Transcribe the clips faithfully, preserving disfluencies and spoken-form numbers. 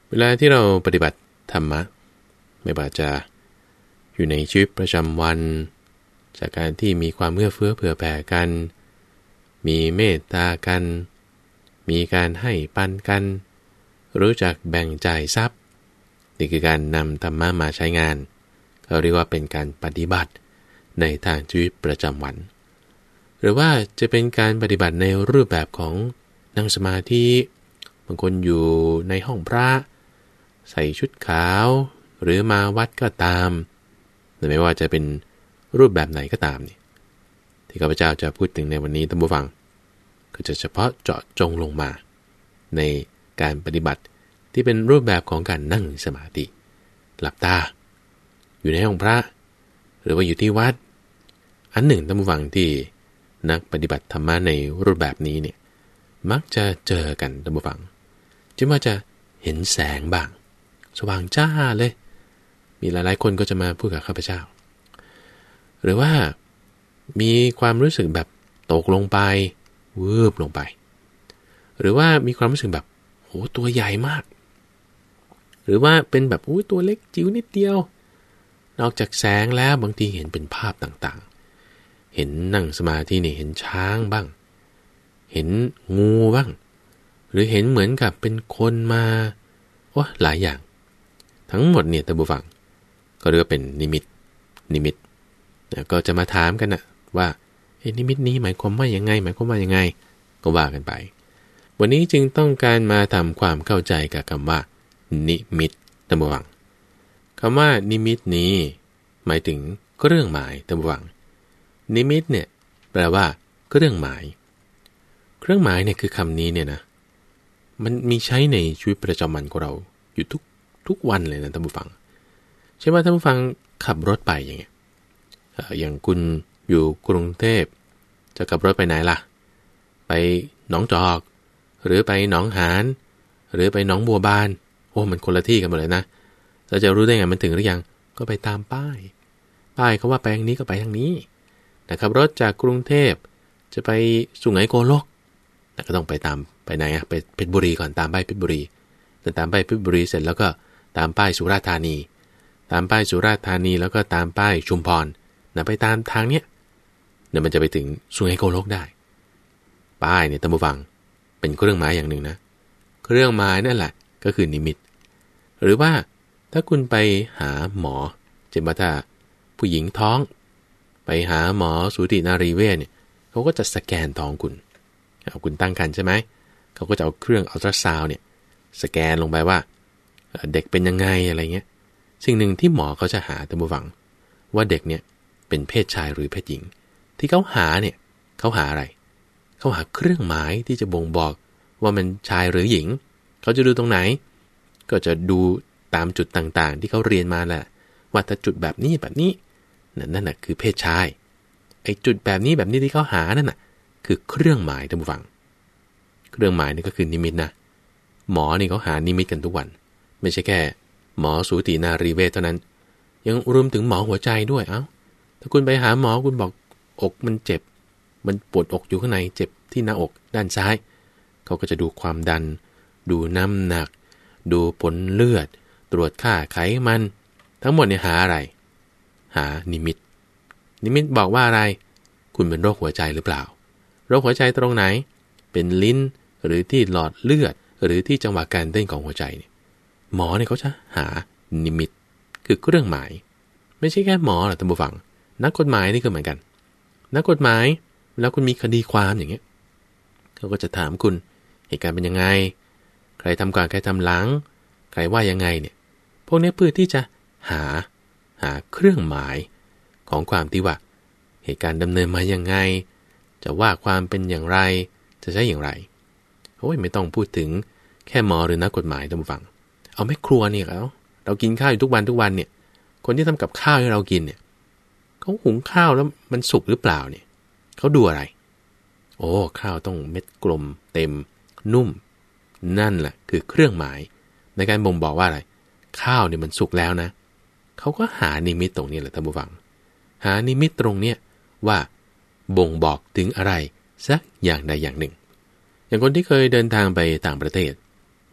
เวลาที่เราปฏิบัติธรรมะไม่ว่าจะอยู่ในชีวิตประจำวันจากการที่มีความเอื้อเฟื้อเผื่อแผ่กันมีเมตตากันมีการให้ปันกันรู้จักแบ่งจ่ายทรัพย์นี่คือการนำธรรมะมาใช้งานเขาเรียกว่าเป็นการปฏิบัติในทางชีวิตประจำวันหรือว่าจะเป็นการปฏิบัติในรูปแบบของนั่งสมาธิบางคนอยู่ในห้องพระใส่ชุดขาวหรือมาวัดก็ตามไม่ว่าจะเป็นรูปแบบไหนก็ตามนี่ที่ข้าพเจ้าจะพูดถึงในวันนี้ท่านผู้ฟังก็จะเฉพาะเจาะจงลงมาในการปฏิบัติที่เป็นรูปแบบของการนั่งสมาธิหลับตาอยู่ในห้องพระหรือว่าอยู่ที่วัดอันหนึ่งท่านผู้ฟังที่นักปฏิบัติธรรมะในรูปแบบนี้เนี่ยมักจะเจอกันท่านผู้ฟังจึงว่าจะเห็นแสงบ้างสว่างจ้าเลยมีหลายๆคนก็จะมาพูดกับข้าพเจ้าหรือว่ามีความรู้สึกแบบตกลงไปวืบลงไปหรือว่ามีความรู้สึกแบบโหตัวใหญ่มากหรือว่าเป็นแบบอุ้ยตัวเล็กจิ๋วนิดเดียวนอกจากแสงแล้วบางทีเห็นเป็นภาพต่างๆเห็นนั่งสมาธินี่เห็นช้างบ้างเห็นงูบ้างหรือเห็นเหมือนกับเป็นคนมาโอ้หลายอย่างทั้งหมดเนี่ยท่านผู้ฟังก็เรียกว่าเป็นนิมิตนิมิตก็จะมาถามกันนะว่าไอ้นิมิตนี้หมายความว่ายังไงหมายความว่ายังไงก็ว่ากันไปวันนี้จึงต้องการมาทำความเข้าใจกับคำว่านิมิตท่านผู้ฟังคำว่านิมิตนี้หมายถึงเครื่องหมายท่านผู้ฟังนิมิตเนี่ยแปลว่าเครื่องหมายเครื่องหมายเนี่ยคือคำนี้เนี่ยนะมันมีใช้ในชีวิตประจำวันของเราอยู่ทุกทุกวันเลยนะท่านผู้ฟังใช่ว่าท่านผู้ฟังขับรถไปอย่างเงี้ยอย่างคุณอยู่กรุงเทพจะขับรถไปไหนล่ะไปหนองจอกหรือไปหนองหานหรือไปหนองบัวบานโอ้มันคนละที่กันหมดเลยนะเราจะรู้ได้ไงมันถึงหรือยังก็ไปตามป้ายป้ายเขาว่าไปทางนี้ก็ไปทางนี้แต่ขับรถจากกรุงเทพจะไปสุไหงโกลกก็ต้องไปตามไปไหนอะไปเพชรบุรีก่อนตามป้ายเพชรบุรีแต่ตามป้ายเพชรบุรีเสร็จแล้วก็ตามป้ายสุราษฎร์ธานีตามป้ายสุราษฎร์ธานีแล้วก็ตามป้ายชุมพรนะไปตามทางเนี้ยเดี๋ยวมันจะไปถึงสุไหงโกลกได้ป้ายเนี่ยท่านผู้ฟังเป็นเครื่องหมายอย่างหนึ่งนะเครื่องหมายนั่นแหละก็คือนิมิตหรือว่าถ้าคุณไปหาหมอเช่นว่าถ้าผู้หญิงท้องไปหาหมอสูตินารีเวชเนี่ยเขาก็จะสแกนท้องคุณเอาคุณตั้งครรภ์ใช่ไหมเขาก็จะเอาเครื่องอัลตราซาวด์เนี่ยสแกนลงไปว่าเด็กเป็นยังไงอะไรเงี้ยสิ่งหนึ่งที่หมอเขาจะหาท่านผู้ฟังว่าเด็กเนี่ยเป็นเพศชายหรือเพศหญิงที่เขาหาเนี่ยเขาหาอะไรเขาหาเครื่องหมายที่จะบ่งบอกว่ามันชายหรือหญิงเขาจะดูตรงไหนก็จะดูตามจุดต่างๆที่เขาเรียนมาแหละว่าถ้าจุดแบบนี้แบบนี้นั่นน่ะคือเพศชายไอ้จุดแบบนี้แบบนี้ที่เขาหานั่นน่ะคือเครื่องหมายท่านผู้ฟังเครื่องหมายนี่ก็คือนิมิตนะหมอนี่เขาหานิมิตกันทุกวันไม่ใช่แค่หมอสูตินารีเวชเท่านั้นยังรวมถึงหมอหัวใจด้วยเอ้าถ้าคุณไปหาหมอคุณบอกอกมันเจ็บมันปวดอกอยู่ข้างในเจ็บที่หน้าอกด้านซ้ายเขาก็จะดูความดันดูน้ำหนักดูผลเลือดตรวจค่าไขมันทั้งหมดเนี่ยหาอะไรหานิมิตนิมิตบอกว่าอะไรคุณเป็นโรคหัวใจหรือเปล่าโรคหัวใจตรงไหนเป็นลิ้นหรือที่หลอดเลือดหรือที่จังหวะการเต้นของหัวใจเนี่ยหมอเนี่ยเขาจะหานิมิตคือเครื่องหมายไม่ใช่แค่หมอหรอกท่านผู้ฟังนักกฎหมายนี่ก็เหมือนกันนักกฎหมายแล้วคุณมีคดีความอย่างเงี้ยเขาก็จะถามคุณเหตุการณ์เป็นยังไงใครทำก่อนใครทำหลังใครว่ายังไงเนี่ยพวกนี้เพื่อที่จะหาหาเครื่องหมายของความที่ว่าเหตุการณ์ดำเนินมายังไงจะว่าความเป็นอย่างไรจะใช้อย่างไรโอ้ยไม่ต้องพูดถึงแค่หมอหรือนักกฎหมายท่านผู้ฟังเอาแม่ครัวเนี่ยเราเรากินข้าวอยู่ทุกวันทุกวันเนี่ยคนที่ทำกับข้าวให้เรากินเนี่ยเขาหุงข้าวแล้วมันสุกหรือเปล่าเนี่ยเขาดูอะไรโอ้ข้าวต้องเม็ดกลมเต็มนุ่มนั่นแหละคือเครื่องหมายในการบ่งบอกว่าอะไรข้าวเนี่ยมันสุกแล้วนะเขาก็หานิมิตตรงนี้แหละท่านผู้ฟังหานิมิตตรงเนี้ยว่าบ่งบอกถึงอะไรสักอย่างใดอย่างหนึ่งอย่างคนที่เคยเดินทางไปต่างประเทศ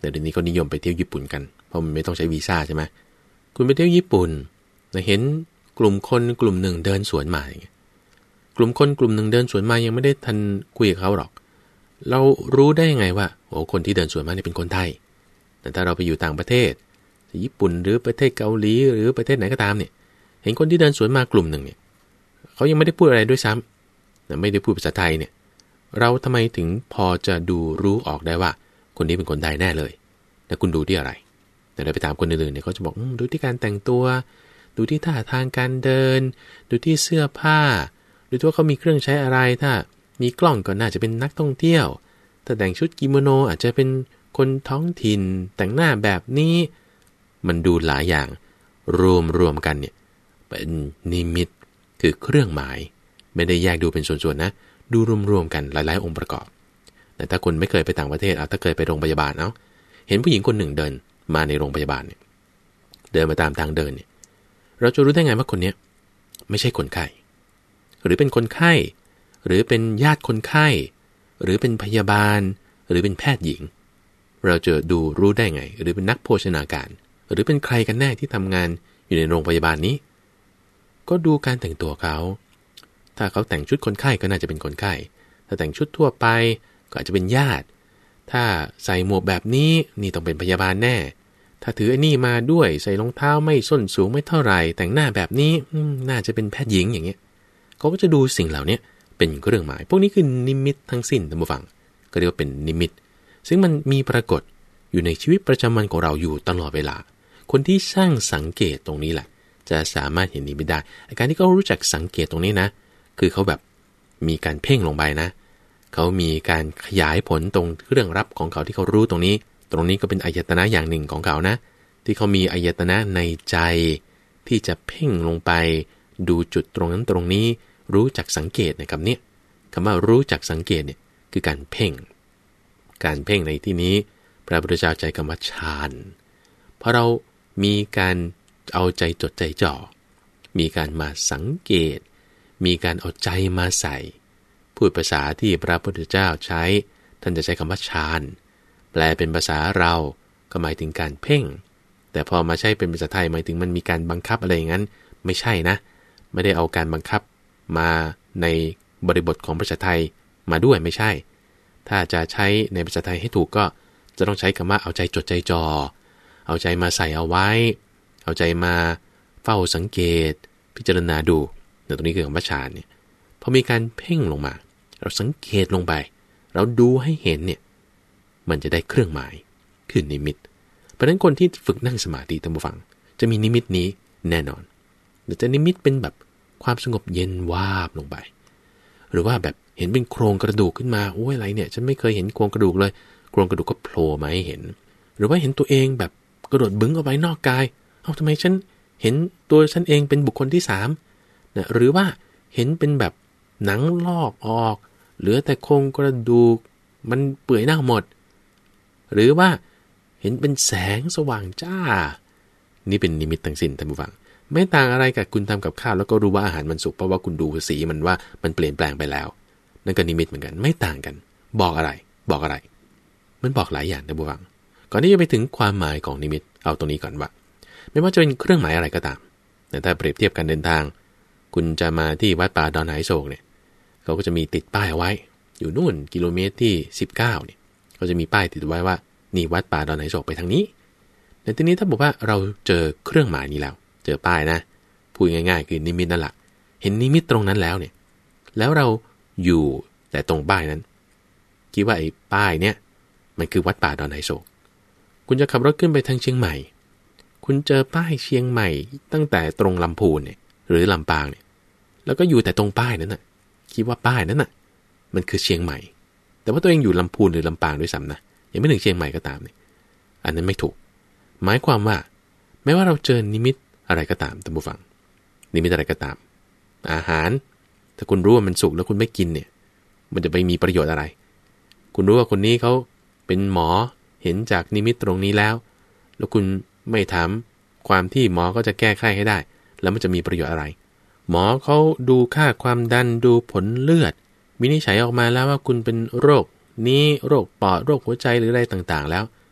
แต่เดี๋ยวนี้ก็นิยมไปเที่ยวญี่ปุ่นกันเพราะมันไม่ต้องใช้วีซ่าใช่ไหมคุณไปเที่ยวญี่ปุ่นเห็นกลุ่มคนกลุ่มหนึ่งเดินสวนมากลุ่มคนกลุ่มหนึ่งเดินสวนมายังไม่ได้ทันคุยกับเขาหรอกเรารู้ได้ยังไงว่าโอ้คนที่เดินสวนมาเนี่ยเป็นคนไทยแต่ถ้าเราไปอยู่ต่างประเทศญี่ปุ่นหรือประเทศเกาหลีหรือประเทศไหนก็ตามเนี่ยเห็นคนที่เดินสวนมากลุ่มหนึ่งเนี่ยเขายังไม่ได้พูดอะไรด้วยซ้ำแต่ไม่ได้พูดภาษาไทยเนี่ยเราทำไมถึงพอจะดูรู้ออกได้ว่าคนนี้เป็นคนไทยแน่เลยแต่คุณดูที่อะไรแต่เราไปถามคนอื่นๆเนี่ยเขาจะบอกดูที่การแต่งตัวดูที่ท่าทางการเดินดูที่เสื้อผ้าดูที่ว่าเขามีเครื่องใช้อะไรถ้ามีกล้องก็น่าจะเป็นนักท่องเที่ยวถ้าแต่งชุดกิโมโนอาจจะเป็นคนท้องถิ่นแต่งหน้าแบบนี้มันดูหลายอย่างรวมรวมกันเนี่ยเป็นนิมิตคือเครื่องหมายไม่ได้แยกดูเป็นส่วนๆนะดูรวมๆกันหลายๆองค์ประกอบแต่ถ้าคุณไม่เคยไปต่างประเทศเอาถ้าเคยไปโรงพยาบาลเนาะเห็นผู้หญิงคนหนึ่งเดินมาในโรงพยาบาลเนี่ยเดินมาตามทางเดินเนี่ยเราจะรู้ได้ไงว่าคนนี้ไม่ใช่คนไข้หรือเป็นคนไข้หรือเป็นญาติคนไข้หรือเป็นพยาบาลหรือเป็นแพทย์หญิงเราจะดูรู้ได้ไงหรือเป็นนักโภชนาการหรือเป็นใครกันแน่ที่ทำงานอยู่ในโรงพยาบาลนี้ก็ดูการแต่งตัวเขาถ้าเขาแต่งชุดคนไข้ก็น่าจะเป็นคนไข้ถ้าแต่งชุดทั่วไปก็อาจจะเป็นญาติถ้าใส่หมวกแบบนี้นี่ต้องเป็นพยาบาลแน่ถ้าถือไอ้นี่มาด้วยใส่รองเท้าไม่ส้นสูงไม่เท่าไหร่แต่งหน้าแบบนี้น่าจะเป็นแพทย์หญิงอย่างเงี้ยเขาก็จะดูสิ่งเหล่านี้เป็นเครื่องหมายพวกนี้คือนิมิตทั้งสิ้นท่านผู้ฟังก็เรียกว่าเป็นนิมิตซึ่งมันมีปรากฏอยู่ในชีวิตประจำวันของเราอยู่ตลอดเวลาคนที่ช่างสังเกตตรงนี้แหละจะสามารถเห็นนิมิตได้การที่เขารู้จักสังเกตตรงนี้นะคือเขาแบบมีการเพ่งลงไปนะเขามีการขยายผลตรงเครื่องรับของเขาที่เขารู้ตรงนี้ตรงนี้ก็เป็นอายตนะอย่างหนึ่งของเขานะที่เขามีอายตนะในใจที่จะเพ่งลงไปดูจุดตรงนั้นตรงนี้รู้จักสังเกตนะครับเนี่ยคำว่ารู้จักสังเกตเนี่ยคือการเพ่งการเพ่งในที่นี้พระพุทธเจ้าใช้คำว่าฌานเพราะเรามีการเอาใจจดใจจ่อมีการมาสังเกตมีการเอาใจมาใส่พูดภาษาที่พระพุทธเจ้าใช้ท่านจะใช้คำว่าฌานแปลเป็นภาษาเราก็หมายถึงการเพ่งแต่พอมาใช้เป็นภาษาไทยหมายถึงมันมีการบังคับอะไรอย่างนั้นไม่ใช่นะไม่ได้เอาการบังคับมาในบริบทของภาษาไทยมาด้วยไม่ใช่ถ้าจะใช้ในภาษาไทยให้ถูกก็จะต้องใช้คำว่าเอาใจจดใจจ่อเอาใจมาใส่เอาไว้เอาใจมาเฝ้าสังเกตพิจารณาดูแต่ตรงนี้คือคำว่าฌานเนี่ยพอมีการเพ่งลงมาเราสังเกตลงไปเราดูให้เห็นเนี่ยมันจะได้เครื่องหมายคือนิมิตเพราะฉะนั้นคนที่ฝึกนั่งสมาธิท่านผู้ฟังจะมีนิมิตนี้แน่นอนแต่จะนิมิตเป็นแบบความสงบเย็นวาบลงไปหรือว่าแบบเห็นเป็นโครงกระดูกขึ้นมาโอ้ยอะไรเนี่ยฉันไม่เคยเห็นโครงกระดูกเลยโครงกระดูกก็โผล่มาให้เห็นหรือว่าเห็นตัวเองแบบกระโดดบึ้งออกไปนอกกายเอ้าทำไมฉันเห็นตัวฉันเองเป็นบุคคลที่สามนะหรือว่าเห็นเป็นแบบหนังลอกออกเหลือแต่โครงกระดูกมันเปื่อยเน่าหมดหรือว่าเห็นเป็นแสงสว่างจ้านี่เป็นนิมิตทั้งสิ้นท่านผู้ฟังไม่ต่างอะไรกับคุณทำกับข้าวแล้วก็รู้ว่าอาหารมันสุกเพราะว่าคุณดูสีมันว่ามันเปลี่ยนแปลงไปแล้วนั่นก็นิมิตเหมือนกันไม่ต่างกันบอกอะไรบอกอะไรมันบอกหลายอย่างท่านผู้ฟังก่อนที่จะไปถึงความหมายของนิมิตเอาตรงนี้ก่อนว่าไม่ว่าจะเป็นเครื่องหมายอะไรก็ตามแต่ถ้าเปรียบเทียบการเดินทางคุณจะมาที่วัดป่าดอนไหโศกเนี่ยเขาก็จะมีติดป้ายเอาไว้อยู่นู่นกิโลเมตรที่สิบเก้าเนี่ยเขาจะมีป้ายติดไว้ว่านี่วัดป่าดอนไหโศกไปทางนี้ในที่นี้ถ้าบอกว่าเราเจอเครื่องหมายนี้แล้วเจอป้ายนะพูดง่ายๆคือนิมิตนั่นแหละเห็นนิมิตตรงนั้นแล้วเนี่ยแล้วเราอยู่แต่ตรงป้ายนั้นคิดว่าไอ้ป้ายเนี่ยมันคือวัดป่าดอนไหโศกคุณจะขับรถขึ้นไปทางเชียงใหม่คุณเจอป้ายเชียงใหม่ตั้งแต่ตรงลำพูนเนี่ยหรือลำปางเนี่ยแล้วก็อยู่แต่ตรงป้ายนั้นน่ะคิดว่าป้ายนั้นน่ะมันคือเชียงใหม่แต่ว่าตัวเองอยู่ลำพูนหรือลำปางด้วยซ้ำนะยังไม่ถึงเชียงใหม่ก็ตามเนี่ยอันนั้นไม่ถูกหมายความว่าไม่ว่าเราเจอนิมิตอะไรก็ตามท่านผู้ฟังนิมิตอะไรก็ตามอาหารถ้าคุณรู้ว่ามันสุกแล้วคุณไม่กินเนี่ยมันจะไปมีประโยชน์อะไรคุณรู้ว่าคนนี้เขาเป็นหมอเห็นจากนิมิตตรงนี้แล้วแล้วคุณไม่ถามความที่หมอก็จะแก้ไขให้ได้แล้วมันจะมีประโยชน์อะไรหมอเขาดูค่าความดันดูผลเลือดวินิจฉัยออกมาแล้วว่าคุณเป็นโรคนี้โรคปอดโรคหัวใจหรืออะไรต่างๆแล้ว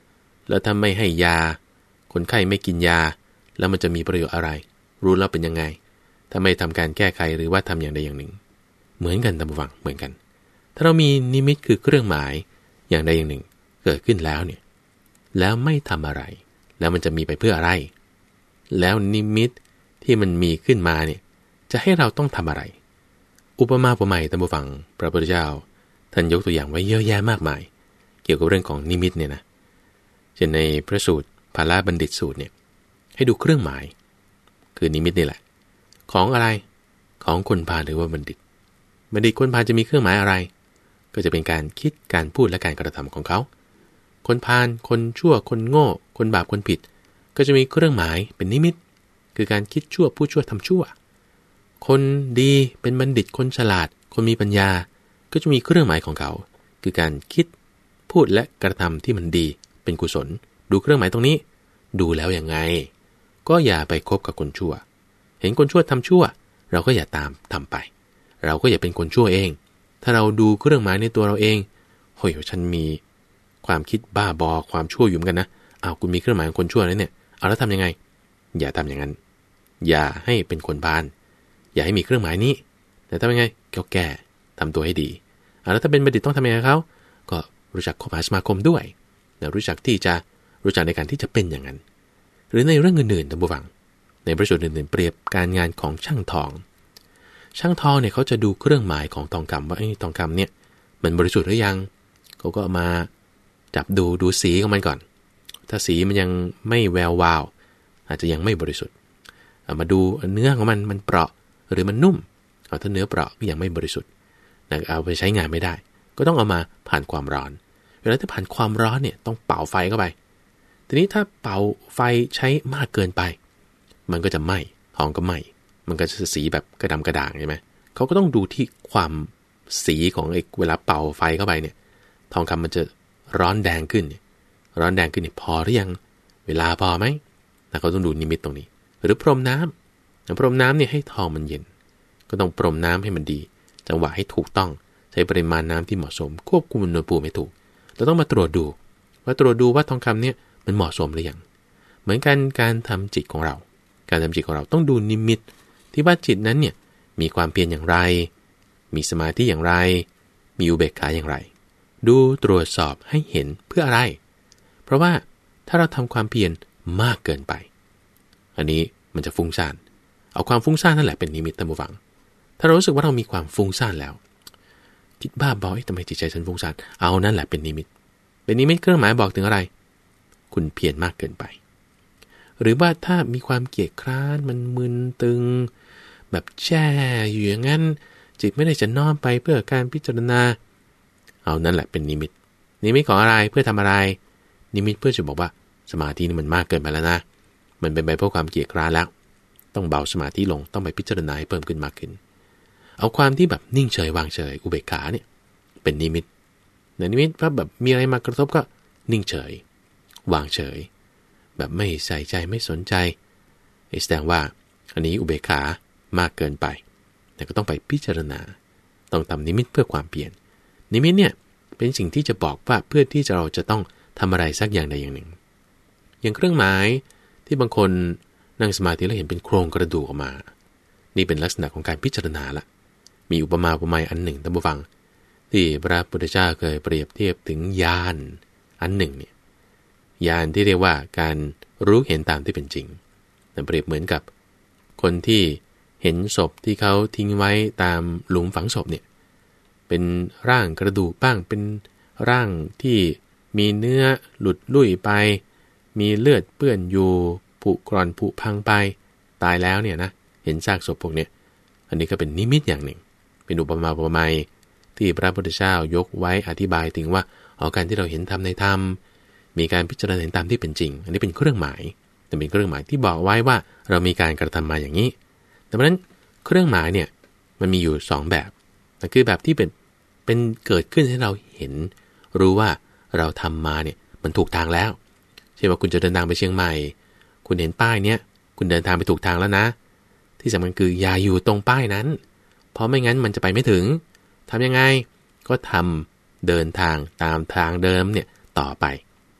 แล้วถ้าไม่ให้ยาคนไข้ไม่กินยาแล้วมันจะมีประโยชน์อะไรรู้แล้วเป็นยังไงถ้าไม่ทำการแก้ไขหรือว่าทำอย่างใดอย่างหนึ่งเหมือนกันตามผู้ฟังเหมือนกันถ้าเรามีนิมิตคือเครื่องหมายอย่างใดอย่างหนึ่งเกิดขึ้นแล้วเนี่ยแล้วไม่ทำอะไรแล้วมันจะมีไปเพื่ออะไรแล้วนิมิตที่มันมีขึ้นมาเนี่ยจะให้เราต้องทำอะไรอุปมาอุปไมยตามผู้ฟังพระพุทธเจ้าท่านยกตัวอย่างไว้เยอะแยะมากมายเกี่ยวกับเรื่องของนิมิตเนี่ยนะเช่นในพระสูตรภาลบัณฑิตสูตรเนี่ยให้ดูเครื่องหมายคือนิมิตนี่แหละของอะไรของคนพาลหรือว่าบัณฑิตบัณฑิตคนพาลจะมีเครื่องหมายอะไรก็จะเป็นการคิดการพูดและการกระทำของเขาคนพาลคนชั่วคนโง่คนบาปคนผิดก็จะมีเครื่องหมายเป็นนิมิตคือการคิดชั่วพูดชั่วทำชั่วคนดีเป็นบัณฑิตคนฉลาดคนมีปัญญาก็จะมีเครื่องหมายของเขาคือการคิดพูดและกระทำที่มันดีเป็นกุศลดูเครื่องหมายตรงนี้ดูแล้วยังไงก็อย่าไปคบกับคนชั่วเห็นคนชั่วทำชั่วเราก็อย่าตามทำไปเราก็อย่าเป็นคนชั่วเองถ้าเราดูเครื่องหมายในตัวเราเองโหยฉันมีความคิดบ้าบอความชั่วอยู่เหมือนกันนะอ้าวคุณมีเครื่องหมายของคนชั่วแล้วเนี่ยเอาแล้วทำยังไงอย่าทำอย่างนั้นอย่าให้เป็นคนพาลอย่าให้มีเครื่องหมายนี้แต่ทำยังไงก็แก้ทำตัวให้ดีอ่าแล้วถ้าเป็นบัณฑิตต้องทำยังไงเขาก็รู้จักคบหาสมาคมด้วยรู้จักที่จะรู้จักในการที่จะเป็นอย่างนั้นหรือในเรื่องอื่นๆท่านผู้ฟังในประสูตรอื่นๆเปรียบการงานของช่างทองช่างทองเนี่ยเขาจะดูเครื่องหมายของทองคำว่าไอ้ทองคำเนี่ยมันบริสุทธิ์หรือยังเขาก็มาจับดูดูสีของมันก่อนถ้าสีมันยังไม่แวววาวอาจจะยังไม่บริสุทธิ์เอามาดูเนื้อของมันมันเปราะหรือมันนุ่มเอาถ้าเนื้อเปราะก็ยังไม่บริสุทธิ์เอาไปใช้งานไม่ได้ก็ต้องเอามาผ่านความร้อนเวลาที่ผ่านความร้อนเนี่ยต้องเป่าไฟเข้าไปทีนี้ถ้าเป่าไฟใช้มากเกินไปมันก็จะไหม้ทองก็ไหม้มันก็จะสีแบบกระดำกระด่างใช่ไหมเขาก็ต้องดูที่ความสีของไอ้เวลาเป่าไฟเข้าไปเนี่ยทองคำมันจะร้อนแดงขึ้นร้อนแดงขึ้นเนี่ยพอหรือยังเวลาพอไหมแล้วเขาต้องดูนิมิตตรงนี้หรือพรมน้ำพรมน้ำเนี่ยให้ทองมันเย็นก็ต้องพรมน้ำให้มันดีจังหวะให้ถูกต้องใช้ปริมาณน้ำที่เหมาะสมควบคุมอุณหภูมิให้ถูกเราต้องมาตรวจดูว่าตรวจดูว่าทองคำเนี่ยมันเหมาะสมหรือยังเหมือนกันการทำจิตของเราการทำจิตของเราต้องดูนิมิตที่ว่าจิตนั้นเนี่ยมีความเพียรอย่างไรมีสมาธิอย่างไรมีอุเบกขาอย่างไรดูตรวจสอบให้เห็นเพื่ออะไรเพราะว่าถ้าเราทำความเพียรมากเกินไปอันนี้มันจะฟุ้งซ่านเอาความฟุ้งซ่านนั่นแหละเป็นนิมิตท่านผู้ฟังถ้าเรารู้สึกว่าเรามีความฟุ้งซ่านแล้วคิดบ้าบอทำไมจิตใจฉันฟุ้งซ่านเอานั่นแหละเป็นนิมิตเป็นนิมิตเครื่องหมายบอกถึงอะไรคุณเพียรมากเกินไปหรือว่าถ้ามีความเกียจคร้านมันมึนตึงแบบแช่อยู่อย่างนั้นจิตไม่ได้จะน้อมไปเพื่อการพิจารณาเอานั่นแหละเป็นนิมิตนิมิตของอะไรเพื่อทำอะไรนิมิตเพื่อจะบอกว่าสมาธินี่มันมากเกินไปแล้วนะมันเป็นไปเพราะความเกียจคร้านแล้วต้องเบาสมาธิลงต้องไปพิจารณาให้เพิ่มขึ้นมากขึ้นเอาความที่แบบนิ่งเฉยวางเฉยอุเบกขาเนี่ยเป็นนิมิตในนิมิตถ้าแบบมีอะไรมากระทบก็นิ่งเฉยวางเฉยแบบไม่ใส่ใจไม่สนใจแสดงว่าอันนี้อุเบกขามากเกินไปแต่ก็ต้องไปพิจารณาต้องทำนิมิตเพื่อความเปลี่ยนนิมิตเนี่ยเป็นสิ่งที่จะบอกว่าเพื่อที่เราจะต้องทำอะไรสักอย่างใดอย่างหนึ่งอย่างเครื่องหมายที่บางคนนั่งสมาธิแล้วเห็นเป็นโครงกระดูกออกมานี่เป็นลักษณะของการพิจารณาละมีอุปมาอุปไมยอันหนึ่งท่านผู้ฟังที่พระพุทธเจ้าเคยเปรียบเทียบถึงญาณอันหนึ่งเนี่ยญาณที่เรียกว่าการรู้เห็นตามที่เป็นจริงนั่นเปรียบเหมือนกับคนที่เห็นศพที่เขาทิ้งไว้ตามหลุมฝังศพเนี่ยเป็นร่างกระดูกบ้างเป็นร่างที่มีเนื้อหลุดลุ่ยไปมีเลือดเปื้อนอยู่ผุกร่อนผุพังไปตายแล้วเนี่ยนะเห็นซากศพพวกเนี้ยอันนี้ก็เป็นนิมิตอย่างหนึ่งเป็นอุปมาอุปไมยที่พระพุทธเจ้ายกไว้อธิบายถึงว่าอ๋อการที่เราเห็นธรรมในธรรมมีการพิจารณาเห็นตามที่เป็นจริงอันนี้เป็นเครื่องหมายแต่เป็นเครื่องหมายที่บอกไว้ว่าเรามีการกระทำมาอย่างนี้ดังนั้นเครื่องหมายเนี่ยมันมีอยู่สองแบบนั่นคือแบบที่เป็นเป็นเกิดขึ้นให้เราเห็นรู้ว่าเราทำมาเนี่ยมันถูกทางแล้วเช่นว่าคุณจะเดินทางไปเชียงใหม่คุณเห็นป้ายเนี้ยคุณเดินทางไปถูกทางแล้วนะที่สำคัญคืออย่าอยู่ตรงป้ายนั้นเพราะไม่งั้นมันจะไปไม่ถึงทำยังไงก็ทำเดินทางตามทางเดิมเนี่ยต่อไป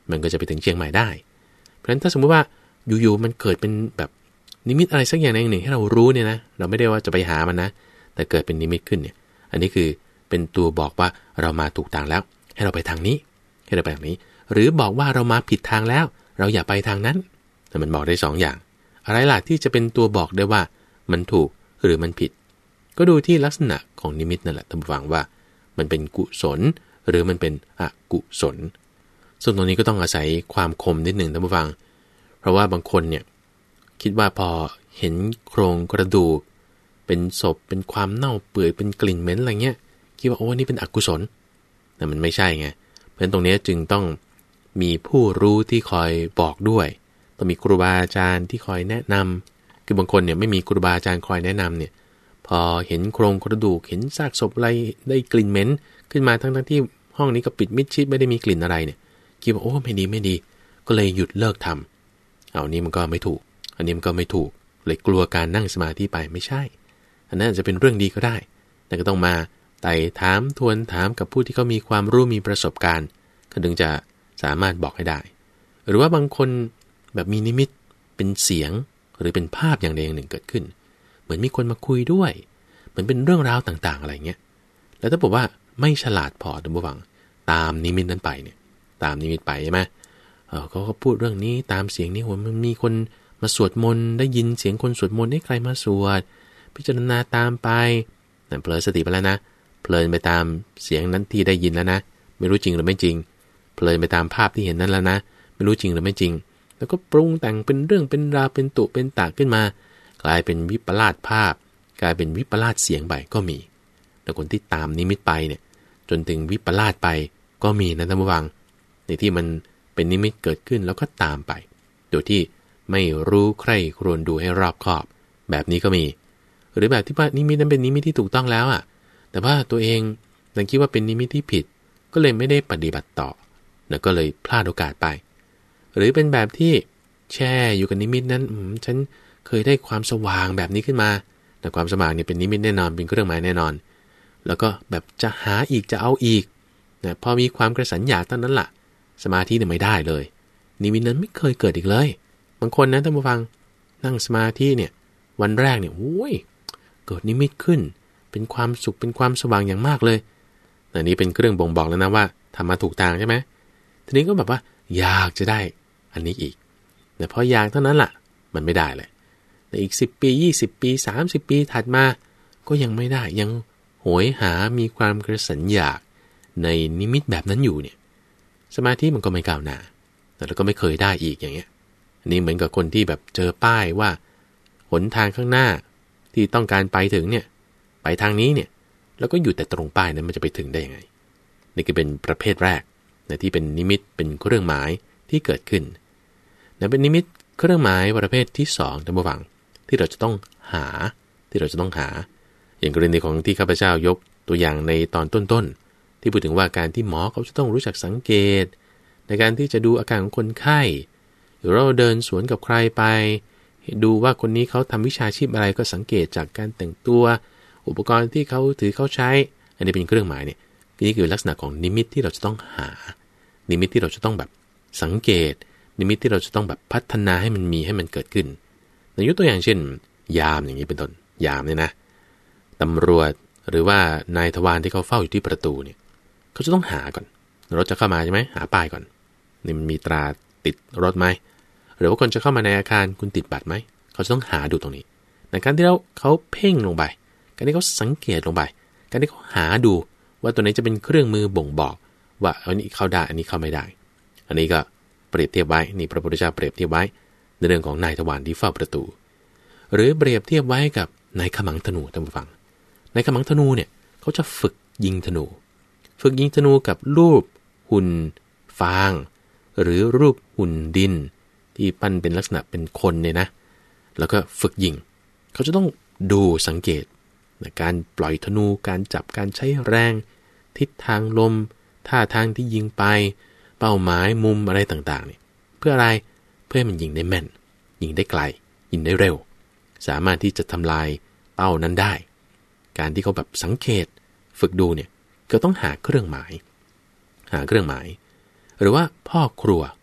มันก็จะไปถึงเชียงใหม่ได้เพราะฉะนั้นถ้าสมมุติว่าอยู่ๆมันเกิดเป็นแบบนิมิตอะไรสักอย่างหนึ่งให้เรารู้เนี่ยนะเราไม่ได้ว่าจะไปหามันนะแต่เกิดเป็นนิมิตขึ้นเนี่ยอันนี้คือเป็นตัวบอกว่าเรามาถูกทางแล้วให้เราไปทางนี้ให้เราไปทางนี้หรือบอกว่าเรามาผิดทางแล้วเราอย่าไปทางนั้นแต่มันบอกได้สองอย่างอะไรล่ะที่จะเป็นตัวบอกได้ว่ามันถูกหรือมันผิดก็ดูที่ลักษณะของนิมิตนั่นแหละท่านผู้ฟังว่ามันเป็นกุศลหรือมันเป็นอกุศลซึ่งตรงนี้ก็ต้องอาศัยความคมนิดหนึ่งท่านผู้ฟังเพราะว่าบางคนเนี่ยคิดว่าพอเห็นโครงกระดูกเป็นศพเป็นความเน่าเปื่อยเป็นกลิ่นเหม็นอะไรเงี้ยคิดว่าโอ้นี่เป็นอกุศลแต่มันไม่ใช่ไงเพราะฉะนั้นตรงนี้จึงต้องมีผู้รู้ที่คอยบอกด้วยต้องมีครูบาอาจารย์ที่คอยแนะนำคือบางคนเนี่ยไม่มีครูบาอาจารย์คอยแนะนำเนี่ยพอเห็นโครงกระดูกเห็นซากศพอะไรได้กลิ่นเหม็นขึ้นมาทั้งทั้งที่ห้องนี้ก็ปิดมิดชิดไม่ได้มีกลิ่นอะไรเนี่ยคิดว่าโอ้ไม่ดีไม่ดีก็เลยหยุดเลิกทำเอานี้มันก็ไม่ถูกอันนี้มันก็ไม่ถูกเลยกลัวการนั่งสมาธิไปไม่ใช่อันนั้นอาจจะเป็นเรื่องดีก็ได้แต่ก็ต้องมาไต่ถามทวนถามกับผู้ที่เขามีความรู้มีประสบการณ์ก็ถึงจะสามารถบอกให้ได้หรือว่าบางคนแบบมีนิมิตเป็นเสียงหรือเป็นภาพอย่างใดอย่างหนึ่งเกิดขึ้นเหมือนมีคนมาคุยด้วยเหมือนเป็นเรื่องราวต่างๆอะไรเงี้ยแล้วถ้าบอกว่าไม่ฉลาดพอท่านผู้ฟังตามนิมิตนั้นไปเนี่ยตามนิมิตไปใช่ไหมเออเขาก็พูดเรื่องนี้ตามเสียงนี้ว่ามันมีคนมาสวดมนต์ได้ยินเสียงคนสวดมนต์ให้ใครมาสวดพิจารณาตามไปนั่นเผลอสติไปแล้วนะเพลินไปตามเสียงนั้นที่ได้ยินแล้วนะไม่รู้จริงหรือไม่จริงเพลินไปตามภาพที่เห็นนั้นแล้วนะไม่รู้จริงหรือไม่จริงแล้วก็ปรุงแต่งเป็นเรื่องเป็นราวเป็นตุเป็นตะขึ้นมากลายเป็นวิปลาสภาพกลายเป็นวิปลาสเสียงไปก็มีแต่คนที่ตามนิมิตไปเนี่ยจนถึงวิปลาสไปก็มีนะท่านผู้ฟังในที่มันเป็นนิมิตเกิดขึ้นแล้วก็ตามไปโดยที่ไม่รู้ใคร่ครวญดูให้รอบคอบแบบนี้ก็มีหรือแบบที่ว่านิมิตนั้นเป็นนิมิตที่ถูกต้องแล้วอ่ะแต่ว่าตัวเองดันคิดว่าเป็นนิมิตที่ผิดก็เลยไม่ได้ปฏิบัติต่อแล้วก็เลยพลาดโอกาสไปหรือเป็นแบบที่แช่อยู่กับนิมิตนั้นฉันเคยได้ความสว่างแบบนี้ขึ้นมาแต่ความสว่างเนี่ยเป็นนิมิตแน่นอนเป็นเครื่องหมายแน่นอนแล้วก็แบบจะหาอีกจะเอาอีกนะพอมีความกระสันอยากเท่านั้นล่ะสมาธิเนี่ยไม่ได้เลยนิมิตนั้นไม่เคยเกิดอีกเลยบางคนนะท่านผู้ฟังนั่งสมาธิเนี่ยวันแรกเนี่ยโอ้ยเกิดนิมิตขึ้นเป็นความสุขเป็นความสว่างอย่างมากเลยแต่นี้เป็นเครื่องบ่งบอกแล้วนะว่าทำมาถูกทางใช่ไหมทีนี้ก็แบบว่าอยากจะได้อันนี้อีกแต่พออยากเท่านั้นล่ะมันไม่ได้เลยแต่อีกสิบปียี่สิบปีสามสิบปีถัดมาก็ยังไม่ได้ยังโหยหามีความกระสันอยากในนิมิตแบบนั้นอยู่เนี่ยสมาธิมันก็ไม่ก้าวหน้าแล้วก็ไม่เคยได้อีกอย่างเงี้ยอันนี้เหมือนกับคนที่แบบเจอป้ายว่าหนทางข้างหน้าที่ต้องการไปถึงเนี่ยไปทางนี้เนี่ยแล้วก็อยู่แต่ตรงป้ายนั้นมันจะไปถึงได้ยังไงนี่ก็เป็นประเภทแรกนะที่เป็นนิมิตเป็นเครื่องหมายที่เกิดขึ้นนะเป็นนิมิตเครื่องหมายประเภทที่สองท่านผู้ฟังที่เราจะต้องหาที่เราจะต้องหาอย่างกรณีของที่ข้าพเจ้ายกตัวอย่างในตอนต้นๆที่พูดถึงว่าการที่หมอเขาจะต้องรู้จักสังเกตในการที่จะดูอาการของคนไข้หรือเราเดินสวนกับใครไปดูว่าคนนี้เขาทำวิชาชีพอะไรก็สังเกตจากการแต่งตัวอุปกรณ์ที่เขาถือเขาใช้อันนี้เป็นเครื่องหมายเนี่ยนี่คือลักษณะของนิมิตที่เราจะต้องหานิมิตที่เราจะต้องแบบสังเกตนิมิตที่เราจะต้องแบบพัฒนาให้มันมีให้มันเกิดขึ้นยกตัวอย่างเช่นยามอย่างนี้เป็นต้นยามเนี่ยนะตำรวจหรือว่านายทวารที่เขาเฝ้าอยู่ที่ประตูเนี่ยเขาจะต้องหาก่อนรถจะเข้ามาใช่ไหมหาป้ายก่อนนี่มันมีตราติดรถไหมหรือว่าคนจะเข้ามาในอาคารคุณติดบัตรไหมเขาจะต้องหาดูตรงนี้ในการที่เราเขาเพ่งลงไปการที่เขาสังเกตลงไปการที่เขาหาดูว่าตัวไหนจะเป็นเครื่องมือบ่งบอกว่าอันนี้เข้าได้อันนี้เข้าไม่ได้อันนี้ก็เปรียบเทียบไว้นี่พระพุทธเจ้าเปรียบเทียบไว้ในเรื่องของนายทวารที่เฝ้าประตูหรือเปรียบเทียบไว้กับนายขมังธนูท่านผู้ฟังนายขมังธนูเนี่ยเขาจะฝึกยิงธนูฝึกยิงธนูกับรูปหุ่นฟางหรือรูปหุ่นดินที่ปั้นเป็นลักษณะเป็นคนเนี่ยนะแล้วก็ฝึกยิงเขาจะต้องดูสังเกตการปล่อยธนูการจับการใช้แรงทิศทางลมท่าทางที่ยิงไปเป้าหมายมุมอะไรต่างๆเนี่ยเพื่ออะไรเพื่อให้มันยิงได้แม่นยิงได้ไกลยิงได้เร็วสามารถที่จะทำลายเป้านั้นได้การที่เขาแบบสังเกตฝึกดูเนี่ยก็ต้องหาเครื่องหมายหาเครื่องหมายหรือว่าพ่อครัว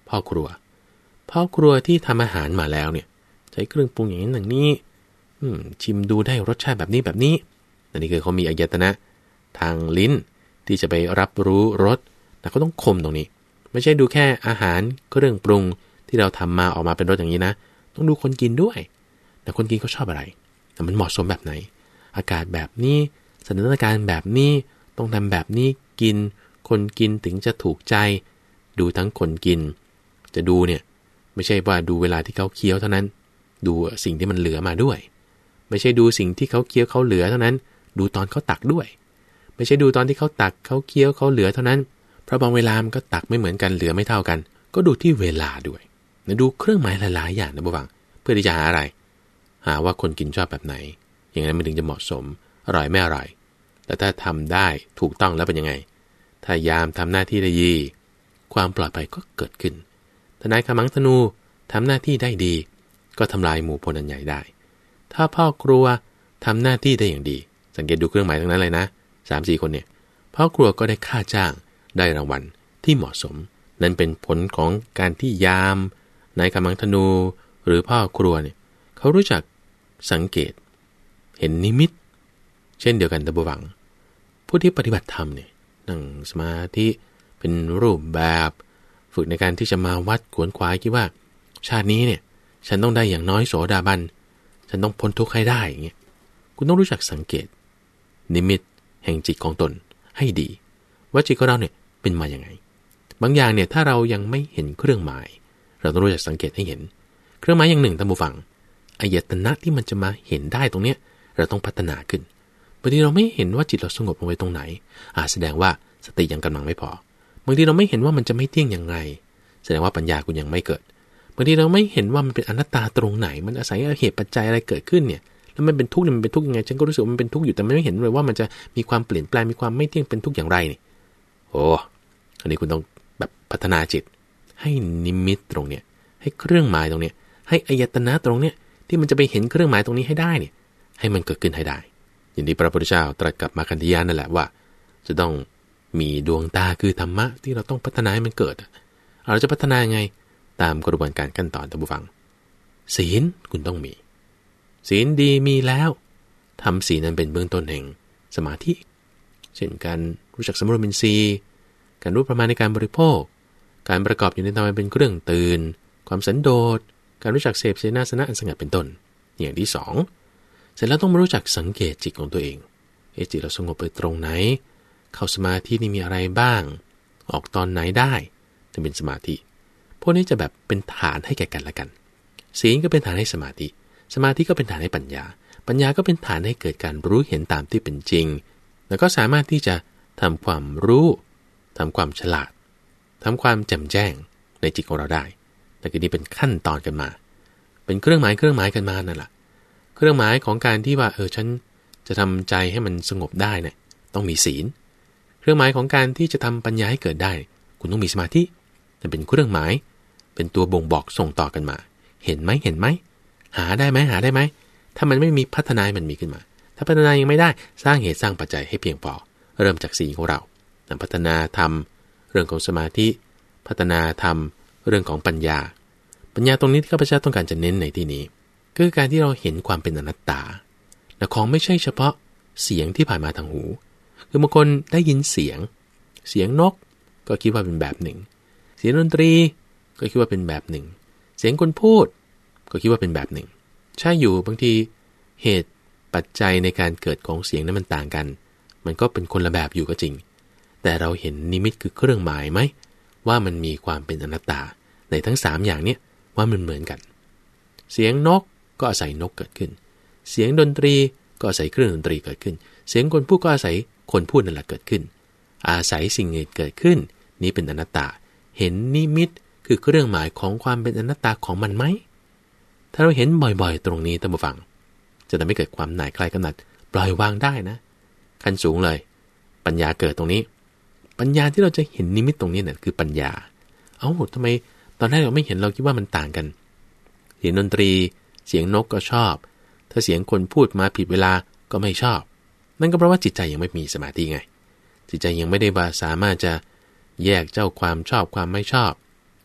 พ่อครัวพ่อครัวที่ทำอาหารมาแล้วเนี่ยใช้เครื่องปรุงอย่างนี้อย่างนี้ชิมดูได้รสชาติแบบนี้แบบนี้อันนี้คือเขามีอายตนะทางลิ้นที่จะไปรับรู้รสแต่เขาต้องคมตรงนี้ไม่ใช่ดูแค่อาหารเครื่องปรุงที่เราทำมาออกมาเป็นรสอย่างนี้นะต้องดูคนกินด้วยแต่คนกินเขาชอบอะไรแต่มันเหมาะสมแบบไหนอากาศแบบนี้สถานการณ์แบบนี้ต้องทำแบบนี้กินคนกินถึงจะถูกใจดูทั้งคนกินจะดูเนี่ยไม่ใช่ว่าดูเวลาที่เขาเคี้ยวเท่านั้นดูสิ่งที่มันเหลือมาด้วยไม่ใช่ดูสิ่งที่เขาเคี้ยวเขาเหลือเท่านั้นดูตอนเขาตักด้วยไม่ใช่ดูตอนที่เขาตักเขาเคี้ยวเขาเหลือเท่านั้นเพราะบางเวลามันก็ตักไม่เหมือนกันเหลือไม่เท่ากันก็ดูที่เวลาด้วยนะดูเครื่องหมายหลายๆอย่างนะผู้ฟังเพื่อที่จะหาอะไรหาว่าคนกินชอบแบบไหนอย่างนั้นมันถึงจะเหมาะสมอร่อยไม่อร่อยแต่ถ้าทำได้ถูกต้องแล้วเป็นยังไงถ้ายามทำหน้าที่ได้ดีความปลอดภัยก็เกิดขึ้นทนายขมังธนูทำหน้าที่ได้ดีก็ทำลายหมู่พลอันใหญ่ได้ถ้าพ่อครัวทำหน้าที่ได้อย่างดีสังเกตดูเครื่องหมายทั้งนั้นเลยนะ สามสี่ คนเนี่ยพ่อครัวก็ได้ค่าจ้างได้รางวัลที่เหมาะสมนั่นเป็นผลของการที่ยามนายขมังธนูหรือพ่อครัวเนี่ยเขารู้จักสังเกตเห็นนิมิตเช่นเดียวกันตะบวังผู้ที่ปฏิบัติธรรมเนี่ยนั่งสมาธิเป็นรูปแบบฝึกในการที่จะมาวัดขวนขวายคิดว่าชาตินี้เนี่ยฉันต้องได้อย่างน้อยโสดาบันฉันต้องพ้นทุกข์ให้ได้อย่างเงี้ยคุณต้องรู้จักสังเกตนิมิตแห่งจิตของตนให้ดีว่าจิตของเราเนี่ยเป็นมาอย่างไงบางอย่างเนี่ยถ้าเรายังไม่เห็นเครื่องหมายเราต้องรู้จักสังเกตให้เห็นเครื่องหมายอย่างหนึ่งท่านผู้ฟังอายตนะที่มันจะมาเห็นได้ตรงเนี้ยเราต้องพัฒนาขึ้นบางทีเราไม่เห็นว่าจิตเราสงบลงไปตรงไหนอาจแสดงว่าสติยังกำลังไม่พอบางทีเราไม่เห็นว่ามันจะไม่เที่ยงอย่างไรแสดงว่าปัญญาคุณยังไม่เกิดบางทีเราไม่เห็นว่ามันเป็นอนัตตาตรงไหนมันอาศัยเหตุปัจจัยอะไรเกิดขึ้นเนี่ยแล้วมันเป็นทุกข์มันเป็นทุกข์ยังไงฉันก็รู้สึกว่ามันเป็นทุกข์อยู่แต่ไม่เห็นเลยว่ามันจะมีความเปลี่ยนแปลงมีความไม่เที่ยงเป็นทุกข์อย่างไรนี่โอ้อันนี้คุณต้องแบบพัฒนาจิตให้นิมิตตรงเนี้ยให้เครื่องหมายตรงเนี้ยให้อายตนะตรงเนี้ยที่มันจะไปเห็นเครื่องหมายตรงนี้ให้ได้เนี่ยให้มันเกิดขึ้นให้ได้อย่างที่พระพุทธเจ้าตรัสกับมาคันธยานั่นแหละว่าจะต้องมีดวงตาคือธรรมะที่เราต้องพัฒนาให้มันเกิดเราจะพัฒนาไงตามกระบวนการขั้นตอนท่านผู้ฟังศีลคุณต้องมีศีลดีมีแล้วทำศีลนั้นเป็นเบื้องต้นแห่งสมาธิเช่นการรู้จักสำรวมอินทรีย์การรู้ประมาณในการบริโภคการประกอบอยู่ในธรรมเป็นเครื่องตื่นความสันโดษการรู้จักเสพเสนาสนะอันสงัดเป็นต้นอย่างที่สองเสร็จแล้วต้องมารู้จักสังเกตจิตของตัวเองเอจิตเราสงบไปตรงไหนเข้าสมาธินี่มีอะไรบ้างออกตอนไหนได้จะเป็นสมาธิพวกนี้จะแบบเป็นฐานให้แก่กันและกันศีลก็เป็นฐานให้สมาธิสมาธิก็เป็นฐานให้ปัญญาปัญญาก็เป็นฐานให้เกิดการรู้เห็นตามที่เป็นจริงแล้วก็สามารถที่จะทำความรู้ทำความฉลาดทำความแจ่มแจ้งในจิตของเราได้แต่ก็นี้เป็นขั้นตอนกันมาเป็นเครื่องหมายเครื่องหมายกันมานั่นแหละเครื่องหมายของการที่ว่าเออฉันจะทำใจให้มันสงบได้เนี่ยต้องมีศีลเครื่องหมายของการที่จะทำปัญญาให้เกิดได้คุณต้องมีสมาธิจะเป็นเครื่องหมายเป็นตัวบ่งบอกส่งต่อกันมาเห็นไหมเห็นไหมหาได้ไหมหาได้ไหมถ้ามันไม่มีพัฒนามันมีขึ้นมาถ้าพัฒนายังไม่ได้สร้างเหตุสร้างปัจจัยให้เพียงพอเริ่มจากศีลของเราพัฒนาธรรมเรื่องของสมาธิพัฒนาธรรมเรื่องของปัญญาปัญญาตรงนี้ที่ข้าพเจ้าต้องการจะเน้นในที่นี้คือการที่เราเห็นความเป็นอนัตตาและของไม่ใช่เฉพาะเสียงที่ผ่านมาทางหูคือบางคนได้ยินเสียงเสียงนกก็คิดว่าเป็นแบบหนึ่งเสียงดนตรีก็คิดว่าเป็นแบบหนึ่งเสียงคนพูดก็คิดว่าเป็นแบบหนึ่งใช่อยู่บางทีเหตุปัจจัยในการเกิดของเสียงนั้นมันต่างกันมันก็เป็นคนละแบบอยู่ก็จริงแต่เราเห็นนิมิตคือเครื่องหมายไหมว่ามันมีความเป็นอนัตตาในทั้งสามอย่างเนี้ยว่ามันเหมือนกันเสียงนกก็อาศัยนกเกิดขึ้นเสียงดนตรีก็อาศัยเครื่องดนตรีเกิดขึ้นเสียงคนพูดก็อาศัยคนพูดนั่นแหละเกิดขึ้นอาศัยสิ่งอื่นเกิดขึ้นนี้เป็นอนัตตาเห็นนิมิตคือเครื่องหมายของความเป็นอนัตตาของมันไหมถ้าเราเห็นบ่อยๆตรงนี้ท่านผู้ฟังจะทำให้เกิดความหน่ายคลายกำหนัดปล่อยวางได้นะขั้นสูงเลยปัญญาเกิดตรงนี้ปัญญาที่เราจะเห็นนิมิตตรงนี้เนี่ยคือปัญญาเอ้าทำไมตอนแรกเราไม่เห็นเราคิดว่ามันต่างกันเสียงดนตรีเสียงนกก็ชอบถ้าเสียงคนพูดมาผิดเวลาก็ไม่ชอบนั่นก็เพราะว่าจิตใจยังไม่มีสมาธิไงจิตใจยังไม่ได้ว่าสามารถจะแยกเจ้าความชอบความไม่ชอบ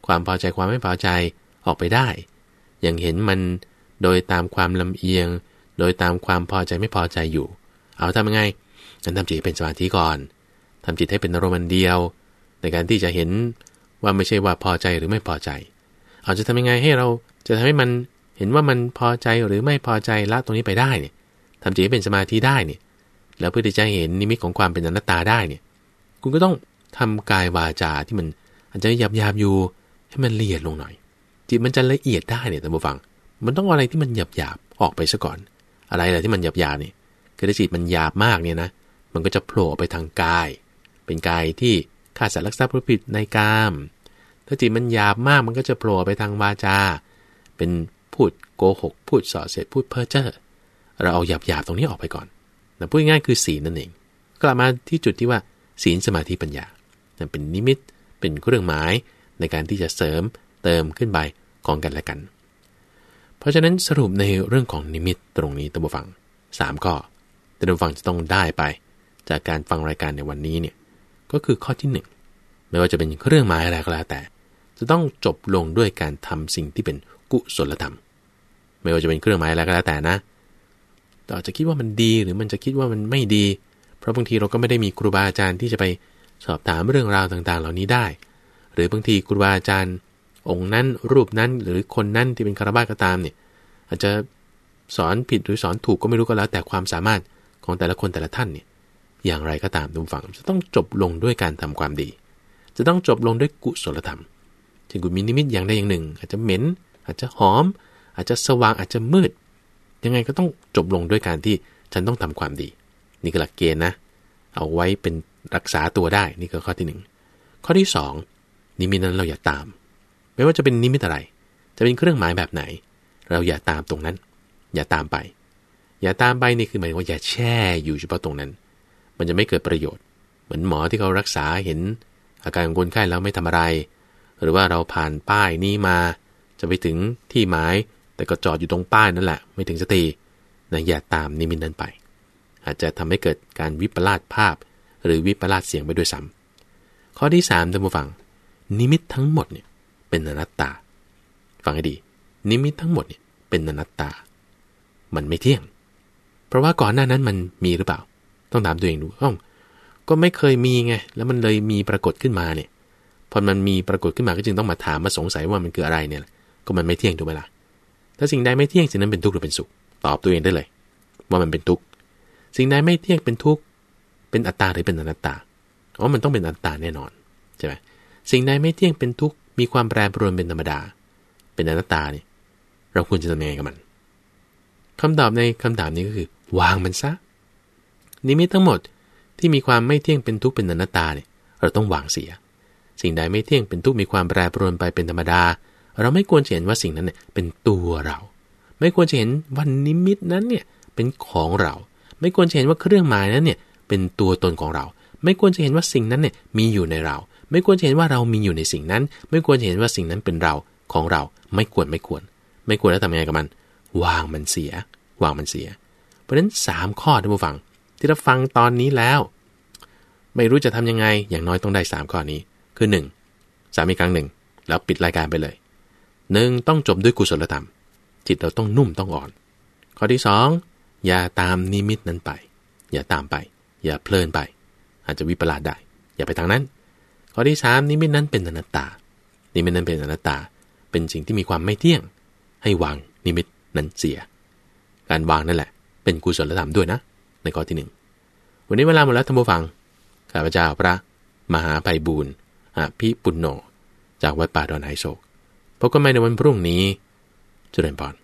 ความพอใจความไม่พอใจออกไปได้ยังเห็นมันโดยตามความลำเอียงโดยตามความพอใจไม่พอใจอยู่เอาทำยังไงงั้นทำจิตให้เป็นสมาธิก่อนทำจิตให้เป็นอารมณ์เดียวในการที่จะเห็นว่าไม่ใช่ว่าพอใจหรือไม่พอใจเอาจะทำยังไงให้เราจะทำให้มันเห็นว่ามันพอใจหรือไม่พอใจละตรงนี้ไปได้เนี่ยทำจิตให้เป็นสมาธิได้เนี่ยแล้วเพื่อที่จะเห็นนิมิตของความเป็นอนัตตาได้เนี่ยคุณก็ต้องทำกายวาจาที่มันอาจจะหยาบๆอยู่ให้มันละเอียดลงหน่อยจิตมันจะละเอียดได้เนี่ยท่านผู้ฟังมันต้องอะไรที่มันหยาบๆออกไปซะก่อนอะไรอะไรที่มันหยาบๆเนี่ยคือถ้าจิตมันหยาบมากเนี่ยนะมันก็จะโผล่ไปทางกายเป็นกายที่ฆ่าสัตว์ลักทรัพย์ประพฤติในกามถ้าจิตมันหยาบมากมันก็จะโผล่ไปทางวาจาเป็นพูดโกหกพูดส่อเสียดพูดเพ้อเจ้อเราเอาหยาบๆตรงนี้ออกไปก่อนแต่พูดง่ายๆคือศีลนั่นเองกลับมาที่จุดที่ว่าศีลสมาธิปัญญานั่นเป็นนิมิตเป็นเครื่องหมายในการที่จะเสริมเติมขึ้นไปของกันและกันเพราะฉะนั้นสรุปในเรื่องของนิมิตตรงนี้ท่านผู้ฟังสามข้อท่านผู้ฟังจะต้องได้ไปจากการฟังรายการในวันนี้เนี่ยก็คือข้อที่หนึ่งไม่ว่าจะเป็นเครื่องหมายอะไรก็แล้วแต่จะต้องจบลงด้วยการทำสิ่งที่เป็นกุศลธรรมไม่ว่าจะเป็นเครื่องหมายอะไรก็แล้วแต่นะเราจะคิดว่ามันดีหรือมันจะคิดว่ามันไม่ดีเพราะบางทีเราก็ไม่ได้มีครูบาอาจารย์ที่จะไปสอบถามเรื่องราวต่างๆเหล่านี้ได้หรือบางทีครูบาอาจารย์องค์นั้นรูปนั้นหรือคนนั้นที่เป็นคารวะก็ตามเนี่ยอาจจะสอนผิดหรือสอนถูกก็ไม่รู้ก็แล้วแต่ความสามารถของแต่ละคนแต่ละท่านเนี่ยอย่างไรก็ตามทุกฝั่งจะต้องจบลงด้วยการทำความดีจะต้องจบลงด้วยกุศลธรรมถึงคุณมีนิมิตอย่างใดอย่างหนึ่งอาจจะเหม็นอาจจะหอมอาจจะสว่างอาจจะมืดยังไงก็ต้องจบลงด้วยการที่ฉันต้องทำความดีนี่คือหลักเกณฑ์นะเอาไว้เป็นรักษาตัวได้นี่คือข้อที่หนึ่งข้อที่สองนิมิตนั้นเราอย่าตามไม่ว่าจะเป็นนิมิตอะไรจะเป็นเครื่องหมายแบบไหนเราอย่าตามตรงนั้นอย่าตามไปอย่าตามไปนี่คือหมายว่าอย่าแช่อยู่เฉพาะตรงนั้นมันจะไม่เกิดประโยชน์เหมือนหมอที่เขารักษาเห็นอาการของคนไข้แล้วไม่ทำอะไรหรือว่าเราผ่านป้ายนี้มาจะไปถึงที่หมายแต่ก็จอดอยู่ตรงป้ายนั่นแหละไม่ถึงสักทีนะอย่าตามนิมิตนั้นไปอาจจะทำให้เกิดการวิปลาสภาพหรือวิปลาสเสียงไปด้วยซ้ำข้อที่สามท่านผู้ฟังนิมิตทั้งหมดเนี่ยเป็นอนัตตาฟังให้ดีนิมิตทั้งหมดเนี่ยเป็นอนัตตามันไม่เที่ยงเพราะว่าก่อนหน้านั้นมันมีหรือเปล่าต้องถามตัวเองดูอ้าวก็ไม่เคยมีไงแล้วมันเลยมีปรากฏขึ้นมาเนี่ยพอมันมีปรากฏขึ้นมาก็จึงต้องมาถามมาสงสัยว่ามันคืออะไรเนี่ยก็มันไม่เที่ยงถูกไหมล่ะถ้าสิ่งใดไม่เที่ยงสิ่งนั้นเป็นทุกข์หรือเป็นสุขตอบตัวเองได้เลยว่ามันเป็นทุกข์สิ่งใดไม่เที่ยงเป็นทุกข์เป็นอัตตาหรือเป็นอนัตตาอ๋อมันต้องเป็นอนัตตาแน่นอนใช่ไหมสิ่งใดไม่เที่ยงเป็นทุกข์มีความแปรปรวนเป็นธรรมดาเป็นอนัตตาเนี่ยเราควรจะทำยังไงกับมันคำตอบในคำถามนี้ก็คือวางมันซะนิมิตทั้งหมดที่มีความไม่เที่ยงเป็นทุกข์เป็นอนัตตาเนี่ยเราต้องวางเสียสิ่งใดไม่เที่ยงเป็นทุกข์มีความแปรปรวนไปเป็นธรรมดาเราไม่ควรเห็นว่าสิ่งนั้นเนี่ยเป็นตัวเราไม่ควรจะเห็นว่านิมิตนั้นเนี่ยเป็นของเราไม่ควรจะเห็นว่าเครื่องหมายนั้นเนี่ยเป็นตัวตนของเราไม่ควรจะเห็นว่าสิ่งนั้นเนี่ยมีอยู่ในเราไม่ควรจะเห็นว่าเรามีอยู่ในสิ่งนั้นไม่ควรจะเห็นว่าสิ่งนั้นเป็นเราของเราไม่ควรไม่ควรไม่ควรแล้วทำยังไงกับมันวางมันเสียวางมันเสียเพราะฉะนั้นสามข้อท่านผู้ฟังที่เราฟังตอนนี้แล้วไม่รู้จะทำยังไงอย่างน้อยต้องได้สามข้อนี้คือหนึ่งสามอีกครั้งหนึ่งแล้วปิดรายการไปเลยหนึ่งต้องจบด้วยกุศลธรรมจิตเราต้องนุ่มต้องอ่อนข้อที่สองอย่าตามนิมิตนั้นไปอย่าตามไปอย่าเพลินไปอาจจะวิปลาสได้อย่าไปทางนั้นข้อที่สามนิมิตนั้นเป็นอนัตตานิมิตนั้นเป็นอนัตตาเป็นสิ่งที่มีความไม่เที่ยงให้วางนิมิตนั้นเสียการวางนั่นแหละเป็นกุศลธรรมด้วยนะในข้อที่หนึ่งวันนี้เวลาหมดแล้วท่านผู้ฟังข้าพเจ้าพระมหาไพบูลย์อภิปุณโญจากวัดป่าดอนไฮโศกพบกันใหม่ในวันพรุ่งนี้เจริญพร